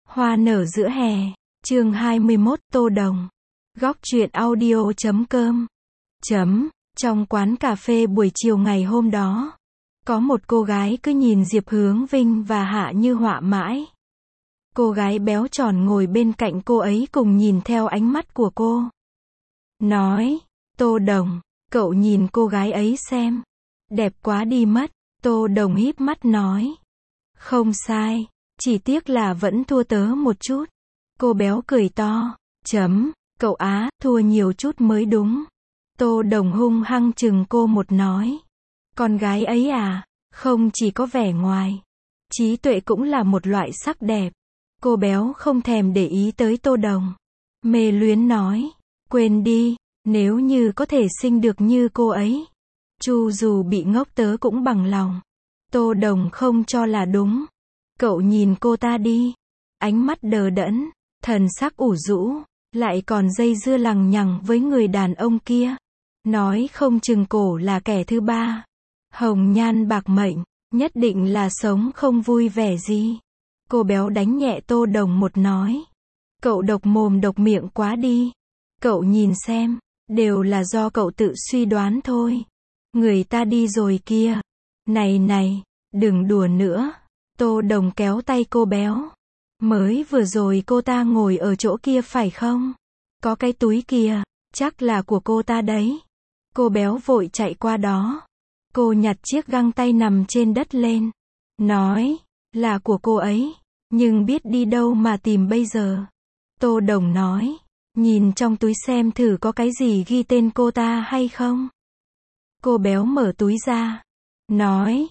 Hoa nở giữa hè. Chương 21 Tô Đồng. Góc truyện audio.com. Trong quán cà phê buổi chiều ngày hôm đó, có một cô gái cứ nhìn Diệp Hướng Vinh và Hạ Như Họa mãi. Cô gái béo tròn ngồi bên cạnh cô ấy cùng nhìn theo ánh mắt của cô. Nói, Tô Đồng, cậu nhìn cô gái ấy xem. Đẹp quá đi mất. Tô Đồng híp mắt nói. Không sai, chỉ tiếc là vẫn thua tớ một chút. Cô béo cười to. Cậu á, thua nhiều chút mới đúng. Tô Đồng hung hăng chừng cô một nói. Con gái ấy à, không chỉ có vẻ ngoài, trí tuệ cũng là một loại sắc đẹp. Cô béo không thèm để ý tới Tô Đồng. Mê luyến nói, quên đi, nếu như có thể sinh được như cô ấy, chu dù bị ngốc tớ cũng bằng lòng. Tô Đồng không cho là đúng. Cậu nhìn cô ta đi. Ánh mắt đờ đẫn, thần sắc ủ rũ, lại còn dây dưa lằng nhằng với người đàn ông kia. Nói không chừng cổ là kẻ thứ ba. Hồng nhan bạc mệnh, nhất định là sống không vui vẻ gì. Cô béo đánh nhẹ Tô Đồng một nói. Cậu độc mồm độc miệng quá đi. Cậu nhìn xem, đều là do cậu tự suy đoán thôi. Người ta đi rồi kia. Này, đừng đùa nữa. Tô Đồng kéo tay cô béo. Mới vừa rồi cô ta ngồi ở chỗ kia phải không? Có cái túi kia, chắc là của cô ta đấy. Cô béo vội chạy qua đó. Cô nhặt chiếc găng tay nằm trên đất lên. Nói, là của cô ấy, nhưng biết đi đâu mà tìm bây giờ. Tô Đồng nói, nhìn trong túi xem thử có cái gì ghi tên cô ta hay không. Cô béo mở túi ra. Nói,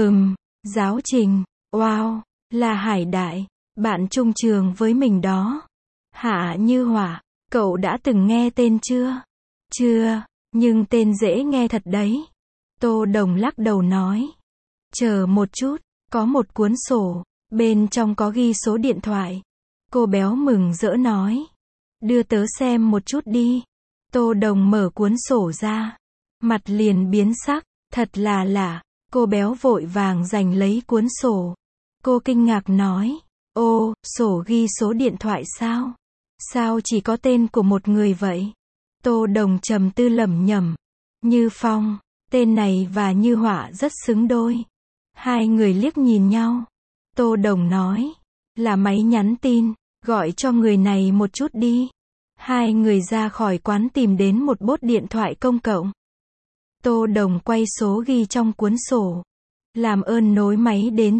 giáo trình, wow, là Hải Đại, bạn chung trường với mình đó. Hạ Như Họa, cậu đã từng nghe tên chưa? Chưa, nhưng tên dễ nghe thật đấy. Tô Đồng lắc đầu nói. Chờ một chút, có một cuốn sổ, bên trong có ghi số điện thoại. Cô béo mừng rỡ nói. Đưa tớ xem một chút đi. Tô Đồng mở cuốn sổ ra. Mặt liền biến sắc, thật là lạ. Cô béo vội vàng giành lấy cuốn sổ. Cô kinh ngạc nói. Ô, sổ ghi số điện thoại sao? Sao chỉ có tên của một người vậy? Tô Đồng trầm tư lẩm nhẩm. Như Phong, tên này và Như Họa rất xứng đôi. Hai người liếc nhìn nhau. Tô Đồng nói. Là máy nhắn tin, gọi cho người này một chút đi. Hai người ra khỏi quán tìm đến một bốt điện thoại công cộng. Tô Đồng quay số ghi trong cuốn sổ. Làm ơn nối máy đến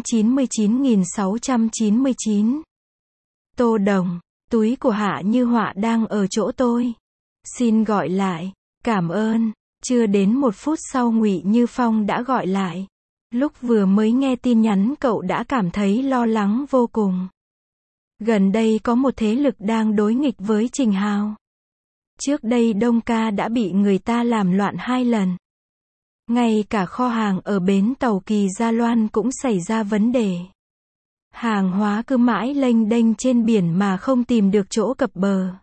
99.699. Tô Đồng, túi của Hạ Như Họa đang ở chỗ tôi. Xin gọi lại. Cảm ơn. Chưa đến một phút sau Ngụy Như Phong đã gọi lại. Lúc vừa mới nghe tin nhắn cậu đã cảm thấy lo lắng vô cùng. Gần đây có một thế lực đang đối nghịch với Trình Hào. Trước đây Đông Ca đã bị người ta làm loạn 2 lần. Ngay cả kho hàng ở bến tàu Kỳ Gia Loan cũng xảy ra vấn đề. Hàng hóa cứ mãi lênh đênh trên biển mà không tìm được chỗ cập bờ.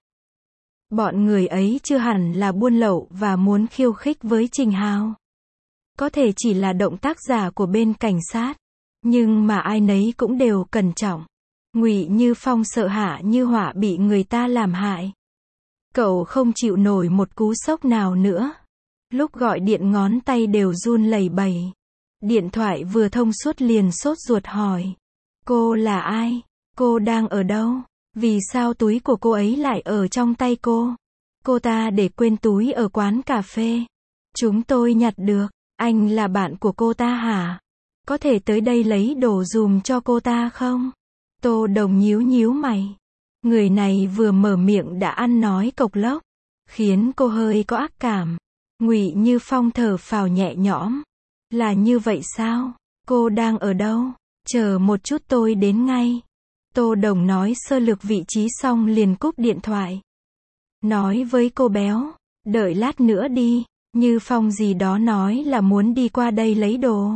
Bọn người ấy chưa hẳn là buôn lậu và muốn khiêu khích với Trình Hào. Có thể chỉ là động tác giả của bên cảnh sát. Nhưng mà ai nấy cũng đều cẩn trọng. Ngụy Như Phong sợ Hạ Như Họa bị người ta làm hại. Cậu không chịu nổi một cú sốc nào nữa. Lúc gọi điện ngón tay đều run lẩy bẩy. Điện thoại vừa thông suốt liền sốt ruột hỏi. Cô là ai? Cô đang ở đâu? Vì sao túi của cô ấy lại ở trong tay cô? Cô ta để quên túi ở quán cà phê. Chúng tôi nhặt được. Anh là bạn của cô ta hả? Có thể tới đây lấy đồ dùm cho cô ta không? Tô Đồng nhíu mày. Người này vừa mở miệng đã ăn nói cộc lốc, khiến cô hơi có ác cảm. Ngụy Như Phong thở phào nhẹ nhõm. Là như vậy sao? Cô đang ở đâu? Chờ một chút tôi đến ngay. Tô Đồng nói sơ lược vị trí xong liền cúp điện thoại. Nói với cô béo. Đợi lát nữa đi. Như Phong gì đó nói là muốn đi qua đây lấy đồ.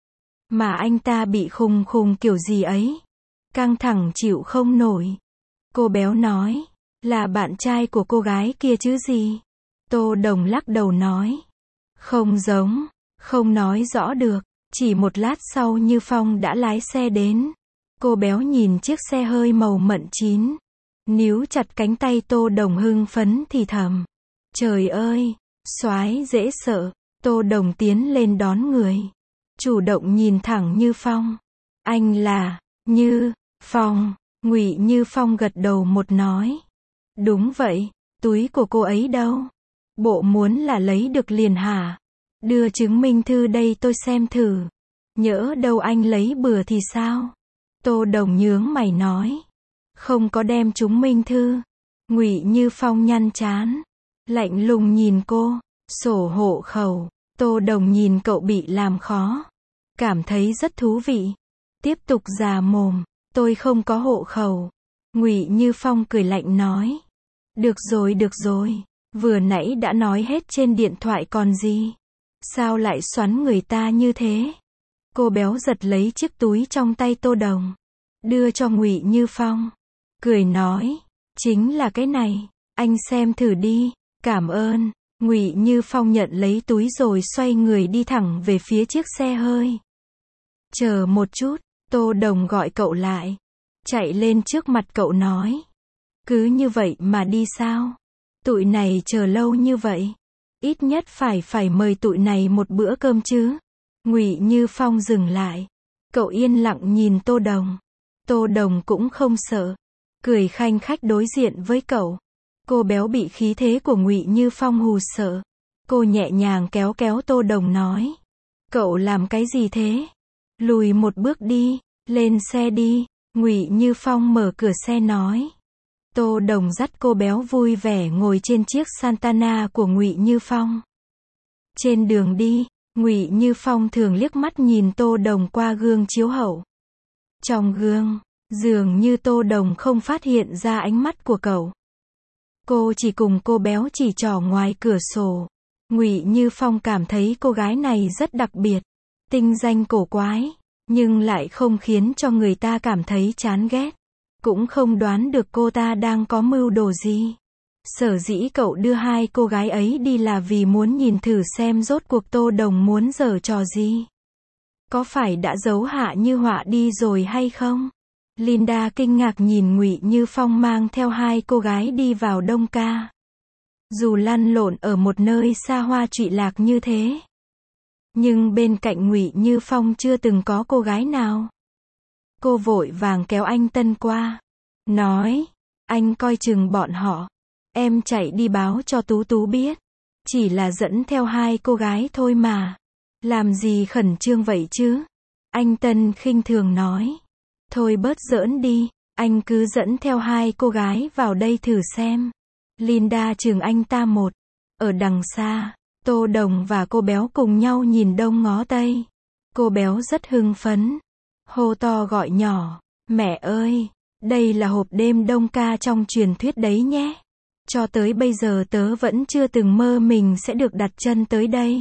Mà anh ta bị khùng kiểu gì ấy. Căng thẳng chịu không nổi. Cô béo nói. Là bạn trai của cô gái kia chứ gì? Tô Đồng lắc đầu nói. Không giống. Không nói rõ được. Chỉ một lát sau Như Phong đã lái xe đến. Cô béo nhìn chiếc xe hơi màu mận chín, níu chặt cánh tay Tô Đồng hưng phấn thì thầm. Trời ơi, soái dễ sợ. Tô Đồng tiến lên đón người, chủ động nhìn thẳng Như Phong. Anh là Như Phong? Ngụy Như Phong gật đầu một nói. Đúng vậy, túi của cô ấy đâu? Bộ muốn là lấy được liền hả? Đưa chứng minh thư đây tôi xem thử. Nhỡ đâu anh lấy bừa thì sao? Tô Đồng nhướng mày nói. Không có đem chứng minh thư. Ngụy Như Phong nhăn trán, lạnh lùng nhìn cô. Sổ hộ khẩu. Tô Đồng nhìn cậu bị làm khó, cảm thấy rất thú vị. Tiếp tục già mồm. Tôi không có hộ khẩu. Ngụy Như Phong cười lạnh nói. Được rồi, vừa nãy đã nói hết trên điện thoại còn gì. Sao lại xoắn người ta như thế? Cô béo giật lấy chiếc túi trong tay Tô Đồng, đưa cho Ngụy Như Phong, cười nói, chính là cái này, anh xem thử đi, cảm ơn. Ngụy Như Phong nhận lấy túi rồi xoay người đi thẳng về phía chiếc xe hơi. Chờ một chút, Tô Đồng gọi cậu lại, chạy lên trước mặt cậu nói. Cứ như vậy mà đi sao? Tụi này chờ lâu như vậy, ít nhất phải mời tụi này một bữa cơm chứ. Ngụy Như Phong dừng lại, cậu yên lặng nhìn Tô Đồng. Tô Đồng cũng không sợ, cười khanh khách đối diện với cậu. Cô béo bị khí thế của Ngụy Như Phong hù sợ. Cô nhẹ nhàng kéo Tô Đồng nói. Cậu làm cái gì thế? Lùi một bước đi, lên xe đi. Ngụy Như Phong mở cửa xe nói. Tô Đồng dắt cô béo vui vẻ ngồi trên chiếc Santana của Ngụy Như Phong. Trên đường đi, Ngụy Như Phong thường liếc mắt nhìn Tô Đồng qua gương chiếu hậu. Trong gương, dường như Tô Đồng không phát hiện ra ánh mắt của cậu. Cô chỉ cùng cô béo chỉ trỏ ngoài cửa sổ. Ngụy Như Phong cảm thấy cô gái này rất đặc biệt, tinh danh cổ quái, nhưng lại không khiến cho người ta cảm thấy chán ghét. Cũng không đoán được cô ta đang có mưu đồ gì. Sở dĩ cậu đưa hai cô gái ấy đi là vì muốn nhìn thử xem rốt cuộc Tô Đồng muốn giở trò gì. Có phải đã giấu Hạ Như Họa đi rồi hay không? Linda kinh ngạc nhìn Ngụy Như Phong mang theo hai cô gái đi vào Đông Ca. Dù lăn lộn ở một nơi xa hoa trụy lạc như thế, nhưng bên cạnh Ngụy Như Phong chưa từng có cô gái nào. Cô vội vàng kéo anh Tân qua, nói, anh coi chừng bọn họ, em chạy đi báo cho Tú Tú biết, chỉ là dẫn theo hai cô gái thôi mà, làm gì khẩn trương vậy chứ? Anh Tân khinh thường nói, thôi bớt giỡn đi, anh cứ dẫn theo hai cô gái vào đây thử xem. Linda chừng anh ta một. Ở đằng xa, Tô Đồng và cô béo cùng nhau nhìn đông ngó tây. Cô béo rất hưng phấn, hô to gọi nhỏ, mẹ ơi, đây là hộp đêm Đông Ca trong truyền thuyết đấy nhé. Cho tới bây giờ tớ vẫn chưa từng mơ mình sẽ được đặt chân tới đây.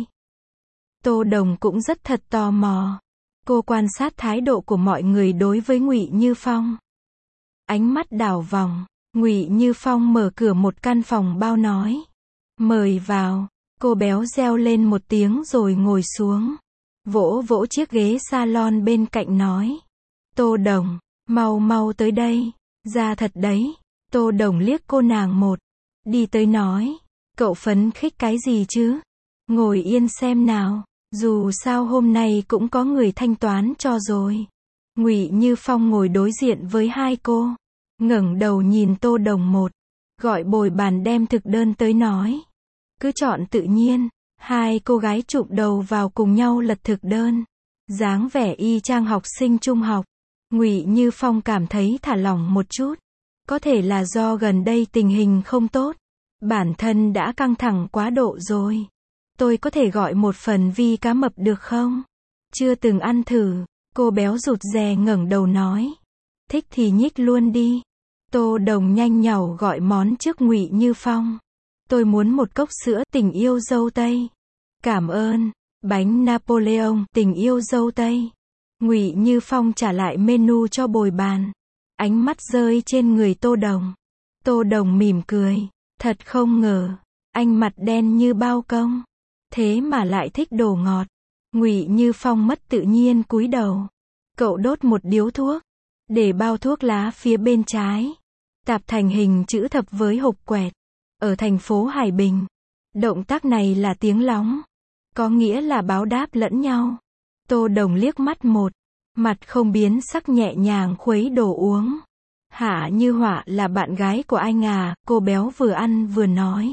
Tô Đồng cũng rất thật tò mò. Cô quan sát thái độ của mọi người đối với Ngụy Như Phong. Ánh mắt đảo vòng, Ngụy Như Phong mở cửa một căn phòng bao nói. Mời vào. Cô béo reo lên một tiếng rồi ngồi xuống. Vỗ vỗ chiếc ghế salon bên cạnh nói. Tô Đồng, mau tới đây. Ra thật đấy. Tô Đồng liếc cô nàng một. Đi tới nói. Cậu phấn khích cái gì chứ? Ngồi yên xem nào. Dù sao hôm nay cũng có người thanh toán cho rồi. Ngụy Như Phong ngồi đối diện với hai cô. Ngẩng đầu nhìn Tô Đồng một. Gọi bồi bàn đem thực đơn tới nói. Cứ chọn tự nhiên. Hai cô gái chụm đầu vào cùng nhau lật thực đơn. Dáng vẻ y chang học sinh trung học. Ngụy Như Phong cảm thấy thả lỏng một chút. Có thể là do gần đây tình hình không tốt. Bản thân đã căng thẳng quá độ rồi. Tôi có thể gọi một phần vi cá mập được không? Chưa từng ăn thử. Cô béo rụt rè ngẩng đầu nói. Thích thì nhích luôn đi. Tô Đồng nhanh nhảu gọi món trước Ngụy Như Phong. Tôi muốn một cốc sữa tình yêu dâu tây. Cảm ơn. Bánh Napoleon tình yêu dâu tây. Ngụy Như Phong trả lại menu cho bồi bàn. Ánh mắt rơi trên người Tô Đồng. Tô Đồng mỉm cười. Thật không ngờ, anh mặt đen như bao công, thế mà lại thích đồ ngọt. Ngụy Như Phong mất tự nhiên cúi đầu. Cậu đốt một điếu thuốc. để bao thuốc lá phía bên trái, tạp thành hình chữ thập với hộp quẹt. Ở thành phố Hải Bình, động tác này là tiếng lóng, có nghĩa là báo đáp lẫn nhau. Tô Đồng liếc mắt một, mặt không biến sắc nhẹ nhàng khuấy đồ uống. Hạ Như Họa là bạn gái của anh à, cô béo vừa ăn vừa nói.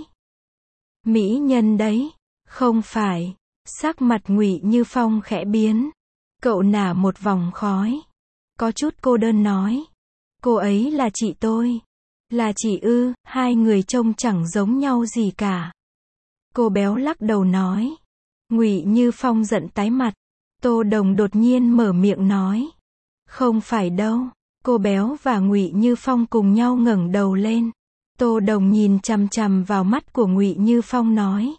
Mỹ nhân đấy, không phải. Sắc mặt Ngụy Như Phong khẽ biến. Cậu nả một vòng khói, có chút cô đơn nói. Cô ấy là chị tôi. Là chị ư? Hai người trông chẳng giống nhau gì cả. Cô béo lắc đầu nói. Ngụy Như Phong giận tái mặt. Tô Đồng đột nhiên mở miệng nói. Không phải đâu. Cô béo và Ngụy Như Phong cùng nhau ngẩng đầu lên. Tô Đồng nhìn chằm chằm vào mắt của Ngụy Như Phong nói.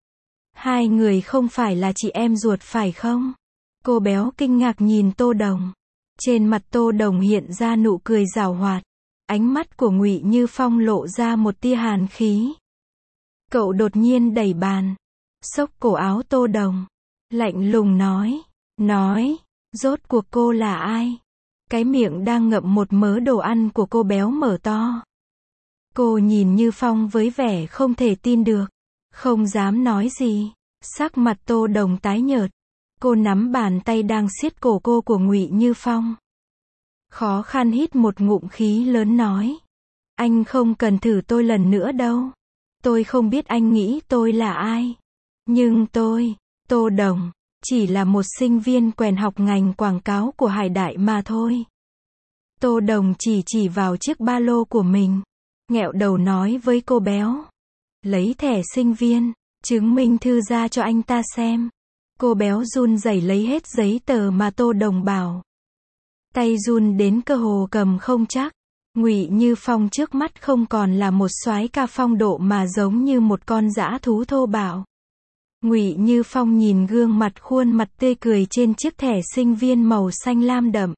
Hai người không phải là chị em ruột phải không? Cô béo kinh ngạc nhìn Tô Đồng. Trên mặt Tô Đồng hiện ra nụ cười giảo hoạt. Ánh mắt của Ngụy Như Phong lộ ra một tia hàn khí. Cậu đột nhiên đẩy bàn, xốc cổ áo Tô Đồng, lạnh lùng nói, rốt cuộc cô là ai? Cái miệng đang ngậm một mớ đồ ăn của cô béo mở to. Cô nhìn Như Phong với vẻ không thể tin được, không dám nói gì. Sắc mặt Tô Đồng tái nhợt, cô nắm bàn tay đang siết cổ cô của Ngụy Như Phong. Khó khăn hít một ngụm khí lớn nói. Anh không cần thử tôi lần nữa đâu. Tôi không biết anh nghĩ tôi là ai. Nhưng tôi, Tô Đồng, chỉ là một sinh viên quèn học ngành quảng cáo của Hải Đại mà thôi. Tô Đồng chỉ vào chiếc ba lô của mình, nghẹo đầu nói với cô béo. Lấy thẻ sinh viên, chứng minh thư ra cho anh ta xem. Cô béo run rẩy lấy hết giấy tờ mà Tô Đồng bảo. Tay run đến cơ hồ cầm không chắc. Ngụy Như Phong trước mắt không còn là một soái ca phong độ mà giống như một con dã thú thô bạo. Ngụy Như Phong nhìn gương mặt khuôn mặt tươi cười trên chiếc thẻ sinh viên màu xanh lam đậm.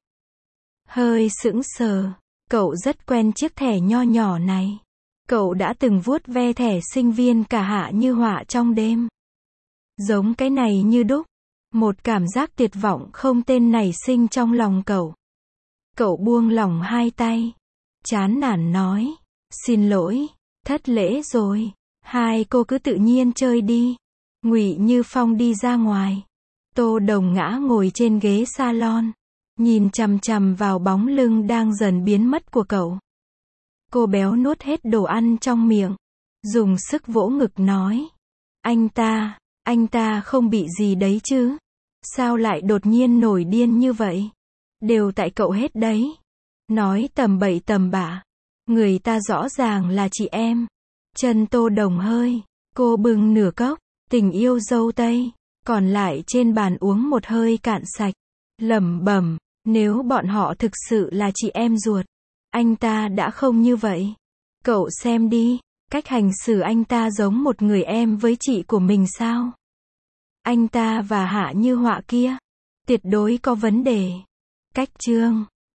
Hơi sững sờ, cậu rất quen chiếc thẻ nho nhỏ này. Cậu đã từng vuốt ve thẻ sinh viên cả Hạ Như Họa trong đêm. Giống cái này như đúc. Một cảm giác tuyệt vọng không tên nảy sinh trong lòng cậu. Cậu buông lỏng hai tay, chán nản nói. Xin lỗi, thất lễ rồi. Hai cô cứ tự nhiên chơi đi. Ngụy Như Phong đi ra ngoài. Tô Đồng ngã ngồi trên ghế salon, nhìn chằm chằm vào bóng lưng đang dần biến mất của cậu. Cô béo nuốt hết đồ ăn trong miệng, dùng sức vỗ ngực nói. Anh ta không bị gì đấy chứ? Sao lại đột nhiên nổi điên như vậy? Đều tại cậu hết đấy. Nói tầm bậy tầm bạ. Người ta rõ ràng là chị em. Chân Tô Đồng hơi. Cô bưng nửa cốc tình yêu dâu tây, còn lại trên bàn uống một hơi cạn sạch. Lẩm bẩm, nếu bọn họ thực sự là chị em ruột, anh ta đã không như vậy. Cậu xem đi, cách hành xử anh ta giống một người em với chị của mình sao? Anh ta và Hạ Như Họa kia, tuyệt đối có vấn đề. Cách chương